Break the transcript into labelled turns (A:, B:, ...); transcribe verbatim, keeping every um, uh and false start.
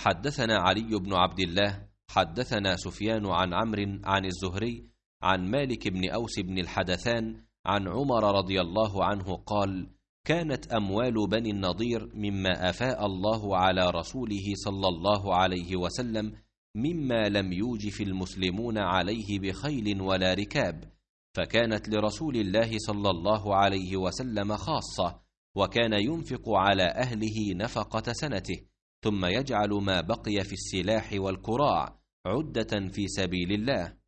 A: حدثنا علي بن عبد الله حدثنا سفيان عن عمرو عن الزهري عن مالك بن أوس بن الحدثان عن عمر رضي الله عنه قال: كانت أموال بني النضير مما أفاء الله على رسوله صلى الله عليه وسلم مما لم يوجف المسلمون عليه بخيل ولا ركاب، فكانت لرسول الله صلى الله عليه وسلم خاصة، وكان ينفق على أهله نفقة سنته، ثم يجعل ما بقي في السلاح والكراع عدة في سبيل الله.